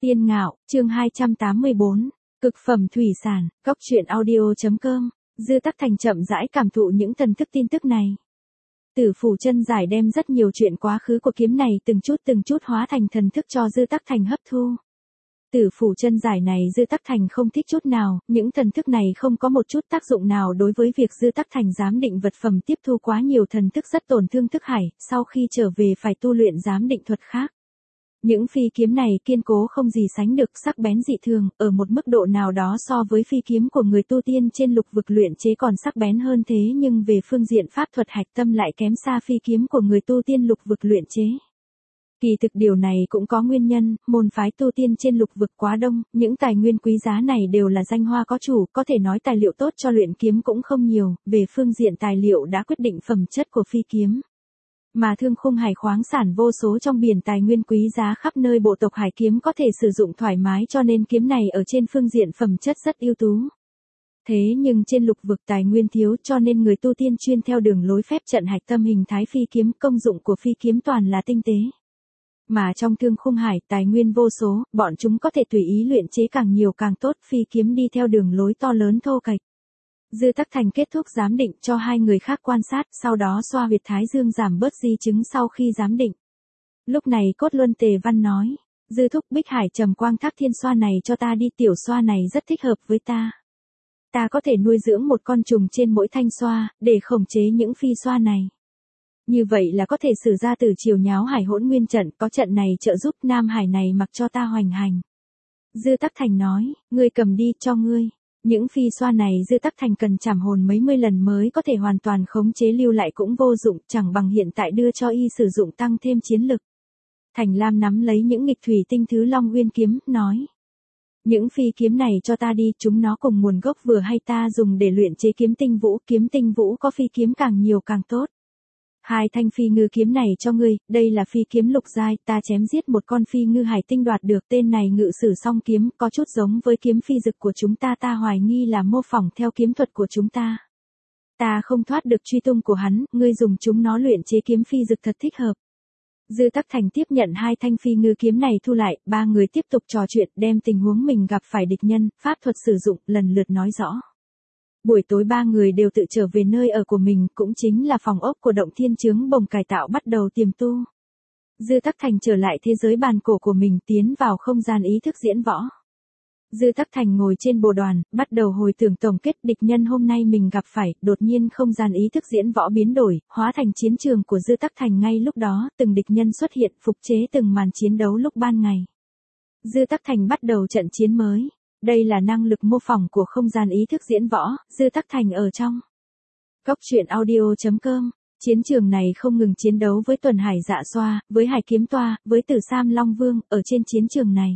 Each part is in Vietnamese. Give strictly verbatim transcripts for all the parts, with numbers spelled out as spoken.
Tiên Ngạo, chương hai trăm tám mươi bốn, cực phẩm thủy sản, cóc truyện audio.com, Dư Tắc Thành chậm rãi cảm thụ những thần thức tin tức này. Tử Phủ Chân Giải đem rất nhiều chuyện quá khứ của kiếm này từng chút từng chút hóa thành thần thức cho Dư Tắc Thành hấp thu. Tử Phủ Chân Giải này Dư Tắc Thành không thích chút nào, những thần thức này không có một chút tác dụng nào đối với việc Dư Tắc Thành giám định vật phẩm tiếp thu quá nhiều thần thức rất tổn thương thức hải, sau khi trở về phải tu luyện giám định thuật khác. Những phi kiếm này kiên cố không gì sánh được, sắc bén dị thường, ở một mức độ nào đó so với phi kiếm của người tu tiên trên lục vực luyện chế còn sắc bén hơn thế, nhưng về phương diện pháp thuật hạch tâm lại kém xa phi kiếm của người tu tiên lục vực luyện chế. Kỳ thực điều này cũng có nguyên nhân, môn phái tu tiên trên lục vực quá đông, những tài nguyên quý giá này đều là danh hoa có chủ, có thể nói tài liệu tốt cho luyện kiếm cũng không nhiều, về phương diện tài liệu đã quyết định phẩm chất của phi kiếm. Mà thương khung hải khoáng sản vô số trong biển tài nguyên quý giá khắp nơi bộ tộc hải kiếm có thể sử dụng thoải mái, cho nên kiếm này ở trên phương diện phẩm chất rất ưu tú. Thế nhưng trên lục vực tài nguyên thiếu, cho nên người tu tiên chuyên theo đường lối phép trận hạch tâm hình thái phi kiếm, công dụng của phi kiếm toàn là tinh tế. Mà trong thương khung hải tài nguyên vô số, bọn chúng có thể tùy ý luyện chế càng nhiều càng tốt, phi kiếm đi theo đường lối to lớn thô kệch. Dư Tắc Thành kết thúc giám định cho hai người khác quan sát, sau đó xoa huyệt thái dương giảm bớt di chứng sau khi giám định. Lúc này Cốt Luân Tề Văn nói, Dư thúc, Bích Hải Trầm Quang Thác Thiên xoa này cho ta đi, tiểu xoa này rất thích hợp với ta. Ta có thể nuôi dưỡng một con trùng trên mỗi thanh xoa, để khống chế những phi xoa này. Như vậy là có thể sử ra từ chiều nháo hải hỗn nguyên trận, có trận này trợ giúp Nam Hải này mặc cho ta hoành hành. Dư Tắc Thành nói, ngươi cầm đi, cho ngươi. Những phi xoa này Dư Tắc Thành cần trảm hồn mấy mươi lần mới có thể hoàn toàn khống chế, lưu lại cũng vô dụng, chẳng bằng hiện tại đưa cho y sử dụng tăng thêm chiến lực. Thành Lam nắm lấy những nghịch thủy tinh thứ Long Nguyên kiếm, nói. Những phi kiếm này cho ta đi, chúng nó cùng nguồn gốc vừa hay, ta dùng để luyện chế kiếm tinh vũ, kiếm tinh vũ có phi kiếm càng nhiều càng tốt. Hai thanh phi ngư kiếm này cho ngươi, đây là phi kiếm lục giai, ta chém giết một con phi ngư hải tinh đoạt được, tên này ngự sử song kiếm, có chút giống với kiếm phi dực của chúng ta, ta hoài nghi là mô phỏng theo kiếm thuật của chúng ta. Ta không thoát được truy tung của hắn, ngươi dùng chúng nó luyện chế kiếm phi dực thật thích hợp. Dư Tắc Thành tiếp nhận hai thanh phi ngư kiếm này thu lại, ba người tiếp tục trò chuyện, đem tình huống mình gặp phải địch nhân, pháp thuật sử dụng, lần lượt nói rõ. Buổi tối ba người đều tự trở về nơi ở của mình, cũng chính là phòng ốc của Động Thiên Chướng Bồng cải tạo, bắt đầu tiềm tu. Dư Tắc Thành trở lại thế giới bàn cổ của mình, tiến vào không gian ý thức diễn võ. Dư Tắc Thành ngồi trên bồ đoàn, bắt đầu hồi tưởng tổng kết địch nhân hôm nay mình gặp phải, đột nhiên không gian ý thức diễn võ biến đổi, hóa thành chiến trường của Dư Tắc Thành ngay lúc đó, từng địch nhân xuất hiện, phục chế từng màn chiến đấu lúc ban ngày. Dư Tắc Thành bắt đầu trận chiến mới. Đây là năng lực mô phỏng của không gian ý thức diễn võ, Dư Tắc Thành ở trong. Cóc truyện audio.com, chiến trường này không ngừng chiến đấu với Tuần Hải Dạ Xoa, với Hải Kiếm Toa, với Tử Sam Long Vương, ở trên chiến trường này.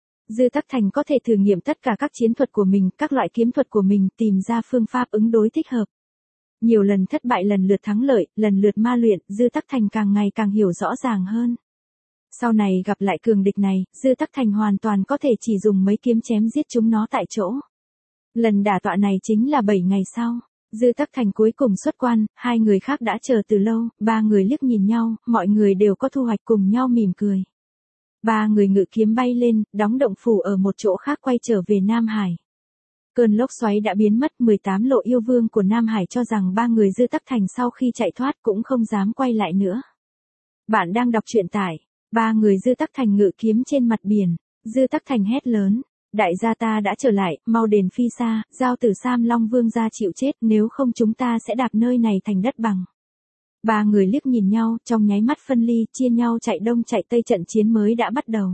Dư Tắc Thành có thể thử nghiệm tất cả các chiến thuật của mình, các loại kiếm thuật của mình, tìm ra phương pháp ứng đối thích hợp. Nhiều lần thất bại lần lượt thắng lợi, lần lượt ma luyện, Dư Tắc Thành càng ngày càng hiểu rõ ràng hơn. Sau này gặp lại cường địch này, Dư Tắc Thành hoàn toàn có thể chỉ dùng mấy kiếm chém giết chúng nó tại chỗ. Lần đả tọa này chính là bảy ngày sau. Dư Tắc Thành cuối cùng xuất quan, hai người khác đã chờ từ lâu, ba người liếc nhìn nhau, mọi người đều có thu hoạch, cùng nhau mỉm cười. Ba người ngự kiếm bay lên, đóng động phủ ở một chỗ khác, quay trở về Nam Hải. Cơn lốc xoáy đã biến mất, mười tám lộ yêu vương của Nam Hải cho rằng ba người Dư Tắc Thành sau khi chạy thoát cũng không dám quay lại nữa. Bạn đang đọc truyện tại Ba người Dư Tắc Thành ngự kiếm trên mặt biển. Dư Tắc Thành hét lớn, đại gia ta đã trở lại, mau đền phi xa, giao Tử Sam Long Vương ra chịu chết, nếu không chúng ta sẽ đạp nơi này thành đất bằng. Ba người liếc nhìn nhau, trong nháy mắt phân ly, chia nhau chạy đông chạy tây, trận chiến mới đã bắt đầu.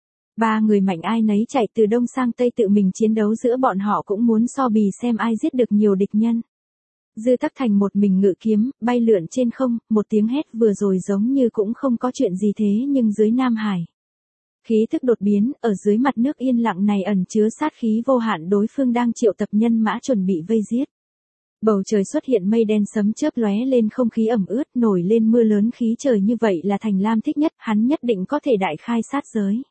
Ba người mạnh ai nấy chạy từ đông sang tây, tự mình chiến đấu giữa bọn họ, cũng muốn so bì xem ai giết được nhiều địch nhân. Dư Tắc Thành một mình ngự kiếm, bay lượn trên không, một tiếng hét vừa rồi giống như cũng không có chuyện gì, thế nhưng dưới Nam Hải. Khí thức đột biến, ở dưới mặt nước yên lặng này ẩn chứa sát khí vô hạn, đối phương đang triệu tập nhân mã chuẩn bị vây giết. Bầu trời xuất hiện mây đen sấm chớp lóe lên, không khí ẩm ướt, nổi lên mưa lớn, khí trời như vậy là Thành Lam thích nhất, hắn nhất định có thể đại khai sát giới.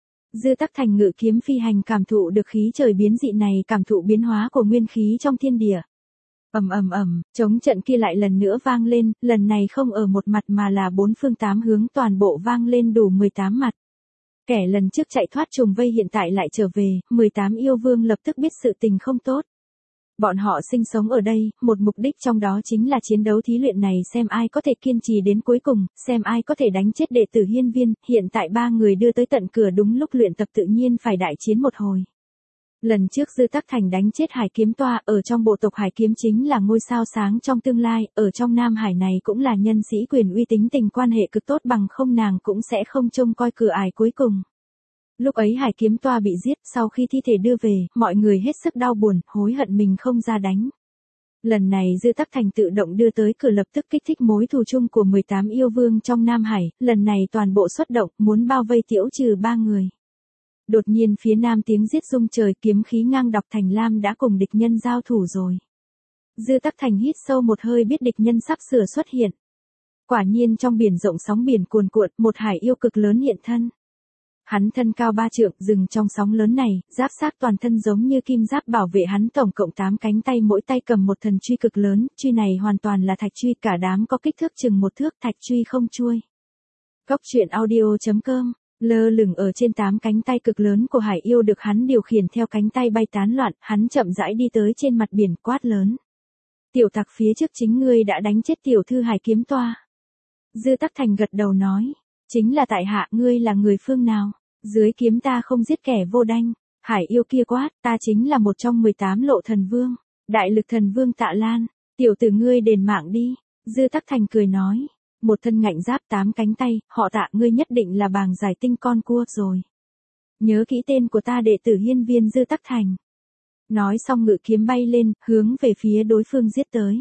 Dư Tắc Thành ngự kiếm phi hành, cảm thụ được khí trời biến dị này, cảm thụ biến hóa của nguyên khí trong thiên địa. Ầm ầm ầm, chống trận kia lại lần nữa vang lên, lần này không ở một mặt mà là bốn phương tám hướng, toàn bộ vang lên đủ mười tám mặt. Kẻ lần trước chạy thoát trùng vây hiện tại lại trở về, mười tám yêu vương lập tức biết sự tình không tốt. Bọn họ sinh sống ở đây, một mục đích trong đó chính là chiến đấu thí luyện này xem ai có thể kiên trì đến cuối cùng, xem ai có thể đánh chết đệ tử hiên viên, hiện tại ba người đưa tới tận cửa đúng lúc luyện tập tự nhiên phải đại chiến một hồi. Lần trước Dư Tắc Thành đánh chết Hải Kiếm Toa, ở trong bộ tộc Hải Kiếm chính là ngôi sao sáng trong tương lai, ở trong Nam Hải này cũng là nhân sĩ quyền uy tín tình quan hệ cực tốt bằng không nàng cũng sẽ không trông coi cửa ải cuối cùng. Lúc ấy Hải Kiếm Toa bị giết, sau khi thi thể đưa về, mọi người hết sức đau buồn, hối hận mình không ra đánh. Lần này Dư Tắc Thành tự động đưa tới cửa lập tức kích thích mối thù chung của mười tám yêu vương trong Nam Hải, lần này toàn bộ xuất động, muốn bao vây Tiễu Trừ ba người. Đột nhiên phía nam tiếng giết rung trời, kiếm khí ngang đọc Thành Lam đã cùng địch nhân giao thủ rồi. Dư Tắc Thành hít sâu một hơi biết địch nhân sắp sửa xuất hiện. Quả nhiên trong biển rộng sóng biển cuồn cuộn, một hải yêu cực lớn hiện thân. Hắn thân cao ba trượng, dừng trong sóng lớn này, giáp sát toàn thân giống như kim giáp bảo vệ hắn tổng cộng tám cánh tay, mỗi tay cầm một thần truy cực lớn, truy này hoàn toàn là thạch truy, cả đám có kích thước chừng một thước, thạch truy không chuôi. Góc truyện audio chấm com, lơ lửng ở trên tám cánh tay cực lớn của hải yêu được hắn điều khiển theo cánh tay bay tán loạn, hắn chậm rãi đi tới trên mặt biển quát lớn. Tiểu tặc, phía trước chính ngươi đã đánh chết tiểu thư Hải Kiếm Toa. Dư Tắc Thành gật đầu nói. Chính là tại hạ, ngươi là người phương nào? Dưới kiếm ta không giết kẻ vô đanh. Hải yêu kia quát, ta chính là một trong mười tám lộ thần vương. Đại lực thần vương Tạ Lan. Tiểu tử ngươi đền mạng đi. Dư Tắc Thành cười nói. Một thân ngạnh giáp tám cánh tay, họ Tạ, ngươi nhất định là bàng giải tinh con cua rồi. Nhớ kỹ tên của ta, đệ tử hiên viên Dư Tắc Thành. Nói xong ngự kiếm bay lên, hướng về phía đối phương giết tới.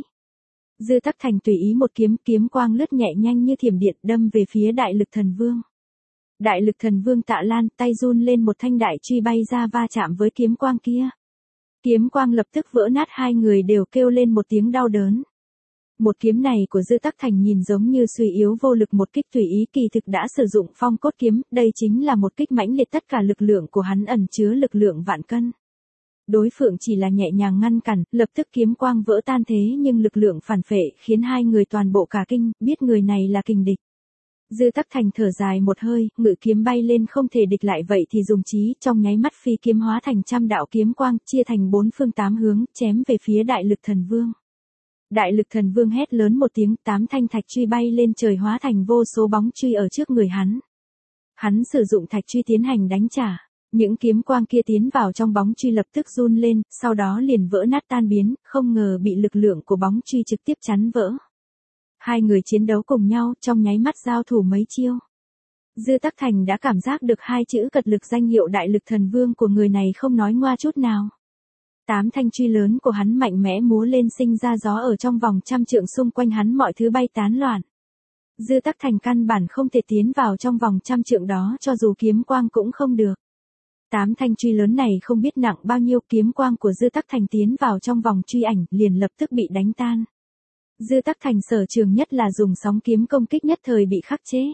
Dư Tắc Thành tùy ý một kiếm, kiếm quang lướt nhẹ nhanh như thiểm điện đâm về phía đại lực thần vương. Đại lực thần vương Tạ Lan tay run lên, một thanh đại truy bay ra va chạm với kiếm quang kia. Kiếm quang lập tức vỡ nát, hai người đều kêu lên một tiếng đau đớn. Một kiếm này của Dư Tắc Thành nhìn giống như suy yếu vô lực, một kích tùy ý, kỳ thực đã sử dụng phong cốt kiếm, đây chính là một kích mãnh liệt, tất cả lực lượng của hắn ẩn chứa lực lượng vạn cân. Đối phương chỉ là nhẹ nhàng ngăn cản, lập tức kiếm quang vỡ tan, thế nhưng lực lượng phản phệ khiến hai người toàn bộ cả kinh, biết người này là kình địch. Dư Tắc Thành thở dài một hơi, ngự kiếm bay lên, không thể địch lại vậy thì dùng chí, trong nháy mắt phi kiếm hóa thành trăm đạo kiếm quang, chia thành bốn phương tám hướng, chém về phía đại lực thần vương. Đại lực thần vương hét lớn một tiếng, tám thanh thạch truy bay lên trời hóa thành vô số bóng truy ở trước người hắn. Hắn sử dụng thạch truy tiến hành đánh trả. Những kiếm quang kia tiến vào trong bóng truy lập tức run lên, sau đó liền vỡ nát tan biến, không ngờ bị lực lượng của bóng truy trực tiếp chắn vỡ. Hai người chiến đấu cùng nhau, trong nháy mắt giao thủ mấy chiêu. Dư Tắc Thành đã cảm giác được hai chữ cật lực danh hiệu đại lực thần vương của người này không nói ngoa chút nào. Tám thanh truy lớn của hắn mạnh mẽ múa lên, sinh ra gió ở trong vòng trăm trượng xung quanh hắn, mọi thứ bay tán loạn. Dư Tắc Thành căn bản không thể tiến vào trong vòng trăm trượng đó, cho dù kiếm quang cũng không được. Tám thanh truy lớn này không biết nặng bao nhiêu, kiếm quang của Dư Tắc Thành tiến vào trong vòng truy ảnh, liền lập tức bị đánh tan. Dư Tắc Thành sở trường nhất là dùng sóng kiếm công kích, nhất thời bị khắc chế.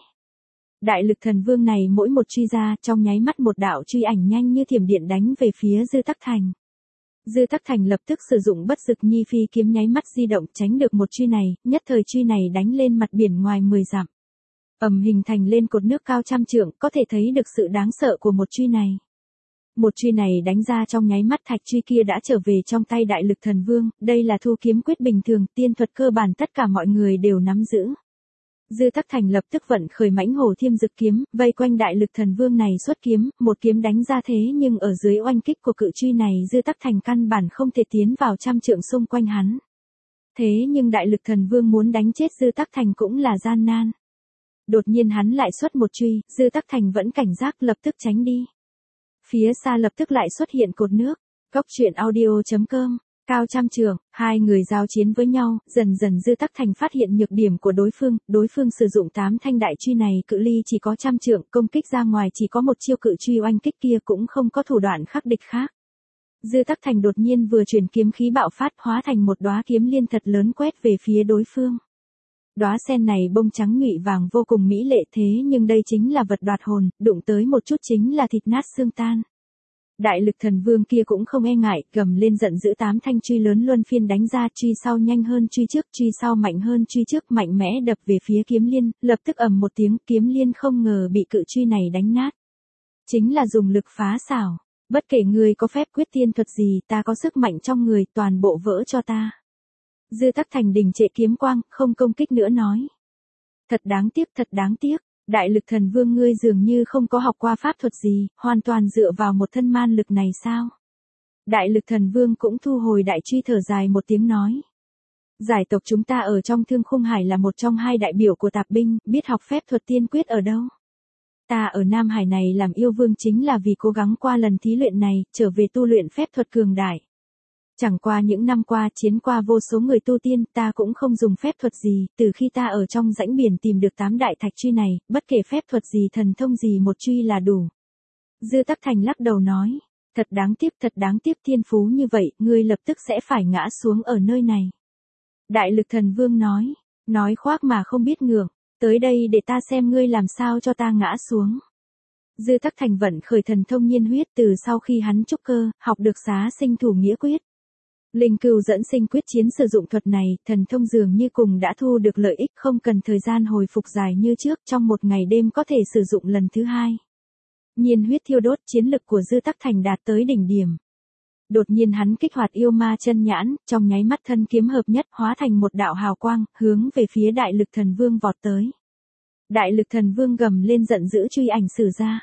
Đại lực thần vương này mỗi một truy ra, trong nháy mắt một đạo truy ảnh nhanh như thiểm điện đánh về phía Dư Tắc Thành. Dư Tắc Thành lập tức sử dụng bất dực nhi phi kiếm nháy mắt di động tránh được một truy này, nhất thời truy này đánh lên mặt biển ngoài mười dặm. Ầm, hình thành lên cột nước cao trăm trượng, có thể thấy được sự đáng sợ của một truy này. Một truy này đánh ra trong nháy mắt, thạch truy kia đã trở về trong tay đại lực thần vương, đây là thu kiếm quyết bình thường, tiên thuật cơ bản tất cả mọi người đều nắm giữ. Dư Tắc Thành lập tức vận khởi mãnh hổ thiêm dực kiếm, vây quanh đại lực thần vương này xuất kiếm, một kiếm đánh ra, thế nhưng ở dưới oanh kích của cự truy này Dư Tắc Thành căn bản không thể tiến vào trăm trượng xung quanh hắn. Thế nhưng đại lực thần vương muốn đánh chết Dư Tắc Thành cũng là gian nan. Đột nhiên hắn lại xuất một truy, Dư Tắc Thành vẫn cảnh giác lập tức tránh đi. Phía xa lập tức lại xuất hiện cột nước. Góc truyện audio chấm com, cao trăm trượng, hai người giao chiến với nhau, dần dần Dư Tắc Thành phát hiện nhược điểm của đối phương, đối phương sử dụng tám thanh đại truy này, cự ly chỉ có trăm trượng, công kích ra ngoài chỉ có một chiêu, cự truy oanh kích kia cũng không có thủ đoạn khắc địch khác. Dư Tắc Thành đột nhiên vừa chuyển kiếm khí bạo phát, hóa thành một đóa kiếm liên thật lớn quét về phía đối phương. Đóa sen này bông trắng nhụy vàng vô cùng mỹ lệ, thế nhưng đây chính là vật đoạt hồn, đụng tới một chút chính là thịt nát xương tan. Đại lực thần vương kia cũng không e ngại, gầm lên giận dữ, tám thanh truy lớn luân phiên đánh ra, truy sau nhanh hơn truy trước, truy sau mạnh hơn truy trước, mạnh mẽ đập về phía kiếm liên, lập tức ầm một tiếng, kiếm liên không ngờ bị cự truy này đánh nát. chính là dùng lực phá xảo. Bất kể ngươi có phép quyết tiên thuật gì, ta có sức mạnh trong người, toàn bộ vỡ cho ta. Dư Tắc Thành đình trệ kiếm quang, không công kích nữa nói. Thật đáng tiếc, thật đáng tiếc. Đại lực thần vương ngươi dường như không có học qua pháp thuật gì, hoàn toàn dựa vào một thân man lực này sao? Đại lực thần vương cũng thu hồi đại truy, thở dài một tiếng nói. Giải tộc chúng ta ở trong Thương Khung Hải là một trong hai đại biểu của tạp binh, biết học phép thuật tiên quyết ở đâu? Ta ở Nam Hải này làm yêu vương chính là vì cố gắng qua lần thí luyện này, trở về tu luyện phép thuật cường đại. Chẳng qua những năm qua chiến qua vô số người tu tiên, ta cũng không dùng phép thuật gì, từ khi ta ở trong rãnh biển tìm được tám đại thạch truy này, bất kể phép thuật gì thần thông gì một truy là đủ. Dư Tắc Thành lắc đầu nói, thật đáng tiếc, thật đáng tiếc, thiên phú như vậy, ngươi lập tức sẽ phải ngã xuống ở nơi này. Đại lực thần vương nói, nói khoác mà không biết ngượng, tới đây để ta xem ngươi làm sao cho ta ngã xuống. Dư Tắc Thành vận khởi thần thông nhiên huyết, từ sau khi hắn trúc cơ, học được xá sinh thủ nghĩa quyết. Linh cừu dẫn sinh quyết chiến sử dụng thuật này, thần thông dường như cùng đã thu được lợi ích, không cần thời gian hồi phục dài như trước, trong một ngày đêm có thể sử dụng lần thứ hai. Nhiên huyết thiêu đốt, chiến lực của Dư Tắc Thành đạt tới đỉnh điểm. Đột nhiên hắn kích hoạt yêu ma chân nhãn, trong nháy mắt thân kiếm hợp nhất, hóa thành một đạo hào quang, hướng về phía đại lực thần vương vọt tới. Đại lực thần vương gầm lên giận dữ, truy ảnh sử ra,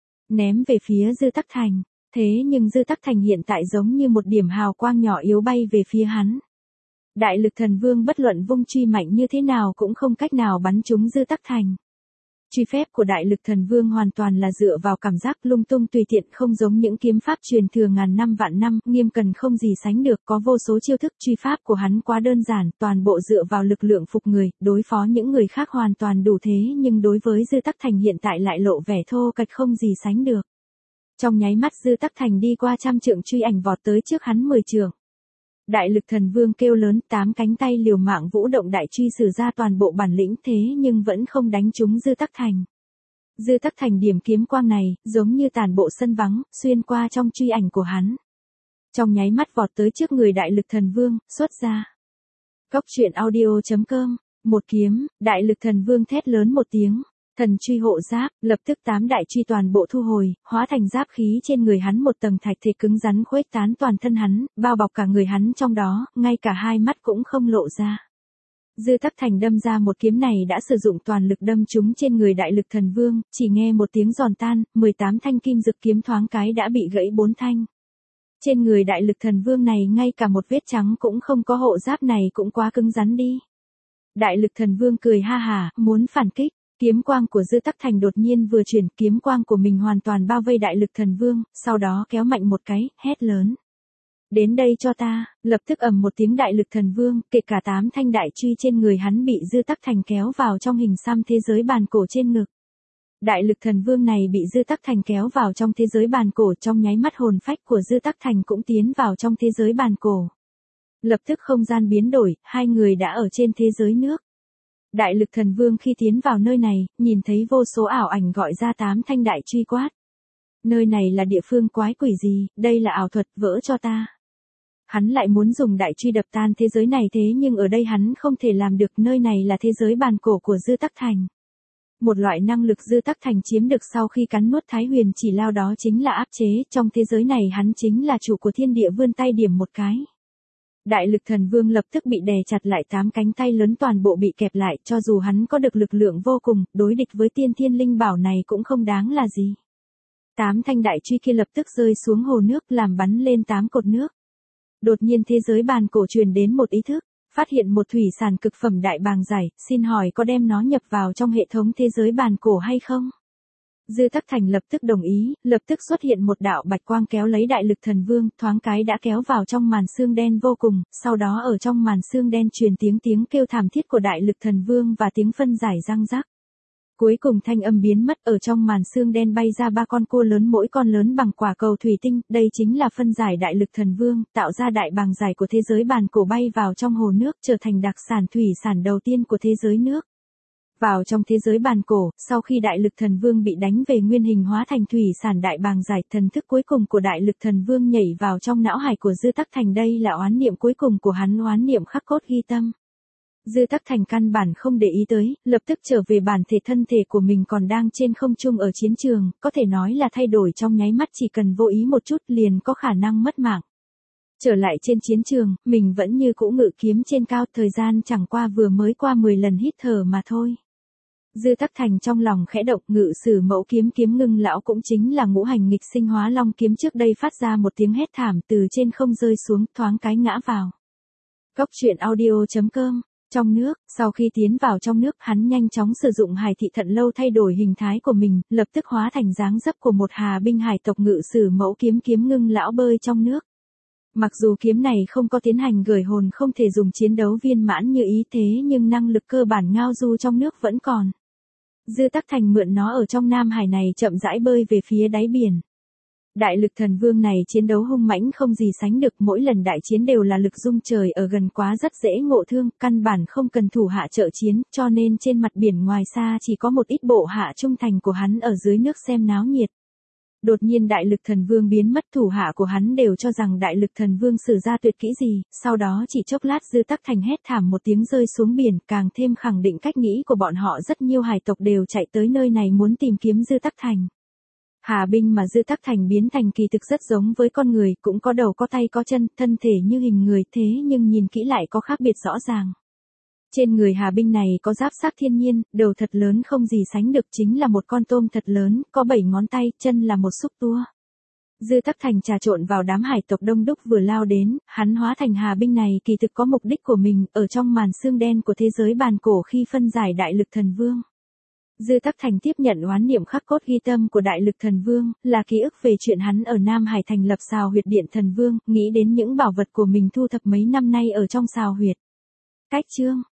ném về phía Dư Tắc Thành. Thế nhưng Dư Tắc Thành hiện tại giống như một điểm hào quang nhỏ yếu bay về phía hắn. Đại lực thần vương bất luận vung truy mạnh như thế nào cũng không cách nào bắn trúng Dư Tắc Thành. Truy phép của đại lực thần vương hoàn toàn là dựa vào cảm giác lung tung tùy tiện, không giống những kiếm pháp truyền thừa ngàn năm vạn năm, nghiêm cẩn không gì sánh được, có vô số chiêu thức. Truy pháp của hắn quá đơn giản, toàn bộ dựa vào lực lượng phục người, đối phó những người khác hoàn toàn đủ thế, nhưng đối với Dư Tắc Thành hiện tại lại lộ vẻ thô kệch không gì sánh được. Trong nháy mắt Dư Tắc Thành đi qua trăm trượng truy ảnh vọt tới trước hắn mười trượng. Đại lực thần vương kêu lớn, tám cánh tay liều mạng vũ động đại truy sử ra toàn bộ bản lĩnh, thế nhưng vẫn không đánh trúng Dư Tắc Thành. Dư Tắc Thành điểm kiếm quang này, giống như tàn bộ sân vắng, xuyên qua trong truy ảnh của hắn. Trong nháy mắt vọt tới trước người đại lực thần vương, xuất ra. Cốc truyện audio chấm com, một kiếm, đại lực thần vương thét lớn một tiếng. Thần truy hộ giáp, lập tức tám đại truy toàn bộ thu hồi, hóa thành giáp khí trên người hắn, một tầng thạch thể cứng rắn khuếch tán toàn thân hắn, bao bọc cả người hắn trong đó, ngay cả hai mắt cũng không lộ ra. Dư Tắc Thành đâm ra một kiếm này đã sử dụng toàn lực đâm trúng trên người đại lực thần vương, chỉ nghe một tiếng giòn tan, mười tám thanh kim dực kiếm thoáng cái đã bị gãy bốn thanh. Trên người đại lực thần vương này ngay cả một vết trắng cũng không có, hộ giáp này cũng quá cứng rắn đi. Đại lực thần vương cười ha hà, muốn phản kích. Kiếm quang của Dư Tắc Thành đột nhiên vừa chuyển, kiếm quang của mình hoàn toàn bao vây đại lực thần vương, sau đó kéo mạnh một cái, hét lớn. Đến đây cho ta, lập tức ầm một tiếng, đại lực thần vương, kể cả tám thanh đại truy trên người hắn bị Dư Tắc Thành kéo vào trong hình xăm thế giới bàn cổ trên ngực. Đại lực thần vương này bị Dư Tắc Thành kéo vào trong thế giới bàn cổ, trong nháy mắt hồn phách của Dư Tắc Thành cũng tiến vào trong thế giới bàn cổ. Lập tức không gian biến đổi, hai người đã ở trên thế giới nước. Đại lực thần vương khi tiến vào nơi này, nhìn thấy vô số ảo ảnh gọi ra tám thanh đại truy quát. Nơi này là địa phương quái quỷ gì, đây là ảo thuật, vỡ cho ta. Hắn lại muốn dùng đại truy đập tan thế giới này, thế nhưng ở đây hắn không thể làm được, nơi này là thế giới bàn cổ của Dư Tắc Thành. Một loại năng lực Dư Tắc Thành chiếm được sau khi cắn nuốt Thái Huyền Chỉ Lao, đó chính là áp chế, trong thế giới này hắn chính là chủ của thiên địa, vươn tay điểm một cái. Đại lực thần vương lập tức bị đè chặt lại, tám cánh tay lớn toàn bộ bị kẹp lại, cho dù hắn có được lực lượng vô cùng, đối địch với tiên thiên linh bảo này cũng không đáng là gì. Tám thanh đại truy kia lập tức rơi xuống hồ nước, làm bắn lên tám cột nước. Đột nhiên thế giới bàn cổ truyền đến một ý thức, phát hiện một thủy sản cực phẩm đại bàng giải, xin hỏi có đem nó nhập vào trong hệ thống thế giới bàn cổ hay không? Dư Tắc Thành lập tức đồng ý, lập tức xuất hiện một đạo bạch quang kéo lấy đại lực thần vương, thoáng cái đã kéo vào trong màn xương đen vô cùng, sau đó ở trong màn xương đen truyền tiếng tiếng kêu thảm thiết của đại lực thần vương và tiếng phân giải răng rắc. Cuối cùng thanh âm biến mất, ở trong màn xương đen bay ra ba con cua lớn, mỗi con lớn bằng quả cầu thủy tinh, đây chính là phân giải đại lực thần vương, tạo ra đại bàng giải của thế giới bàn cổ bay vào trong hồ nước, trở thành đặc sản thủy sản đầu tiên của thế giới nước. Vào trong thế giới bàn cổ, sau khi đại lực thần vương bị đánh về nguyên hình hóa thành thủy sản đại bàng giải, thần thức cuối cùng của đại lực thần vương nhảy vào trong não hải của Dư Tắc Thành, đây là oán niệm cuối cùng của hắn, oán niệm khắc cốt ghi tâm. Dư Tắc Thành căn bản không để ý tới, lập tức trở về bản thể thân thể của mình còn đang trên không trung ở chiến trường, có thể nói là thay đổi trong nháy mắt chỉ cần vô ý một chút liền có khả năng mất mạng. Trở lại trên chiến trường, mình vẫn như cũ ngự kiếm trên cao, thời gian chẳng qua vừa mới qua mười lần hít thở mà thôi. Dư Tắc Thành trong lòng khẽ động, ngự sử mẫu kiếm kiếm ngưng lão cũng chính là ngũ hành nghịch sinh hóa long kiếm trước đây phát ra một tiếng hét thảm từ trên không rơi xuống, thoáng cái ngã vào. Cốc truyện audio chấm com. Trong nước, sau khi tiến vào trong nước, hắn nhanh chóng sử dụng Hải Thị Thận Lâu thay đổi hình thái của mình, lập tức hóa thành dáng dấp của một hà binh hải tộc ngự sử mẫu kiếm kiếm ngưng lão bơi trong nước. Mặc dù kiếm này không có tiến hành gửi hồn, không thể dùng chiến đấu viên mãn như ý, thế nhưng năng lực cơ bản ngao du trong nước vẫn còn. Dư Tắc Thành mượn nó ở trong Nam Hải này chậm rãi bơi về phía đáy biển. Đại lực thần vương này chiến đấu hung mãnh không gì sánh được, mỗi lần đại chiến đều là lực rung trời, ở gần quá rất dễ ngộ thương, căn bản không cần thủ hạ trợ chiến, cho nên trên mặt biển ngoài xa chỉ có một ít bộ hạ trung thành của hắn ở dưới nước xem náo nhiệt. Đột nhiên đại lực thần vương biến mất, thủ hạ của hắn đều cho rằng đại lực thần vương sử ra tuyệt kỹ gì, sau đó chỉ chốc lát Dư Tắc Thành hét thảm một tiếng rơi xuống biển, càng thêm khẳng định cách nghĩ của bọn họ, rất nhiều hải tộc đều chạy tới nơi này muốn tìm kiếm Dư Tắc Thành. Hà binh mà Dư Tắc Thành biến thành kỳ thực rất giống với con người, cũng có đầu có tay có chân, thân thể như hình người, thế nhưng nhìn kỹ lại có khác biệt rõ ràng. Trên người hà binh này có giáp xác thiên nhiên, đầu thật lớn không gì sánh được, chính là một con tôm thật lớn, có bảy ngón tay, chân là một xúc tua. Dư Tắc Thành trà trộn vào đám hải tộc đông đúc vừa lao đến, hắn hóa thành hà binh này kỳ thực có mục đích của mình, ở trong màn xương đen của thế giới bàn cổ khi phân giải đại lực thần vương. Dư Tắc Thành tiếp nhận oán niệm khắc cốt ghi tâm của đại lực thần vương, là ký ức về chuyện hắn ở Nam Hải thành lập Sào Huyệt Điện Thần Vương, nghĩ đến những bảo vật của mình thu thập mấy năm nay ở trong Sào Huyệt. Cách chương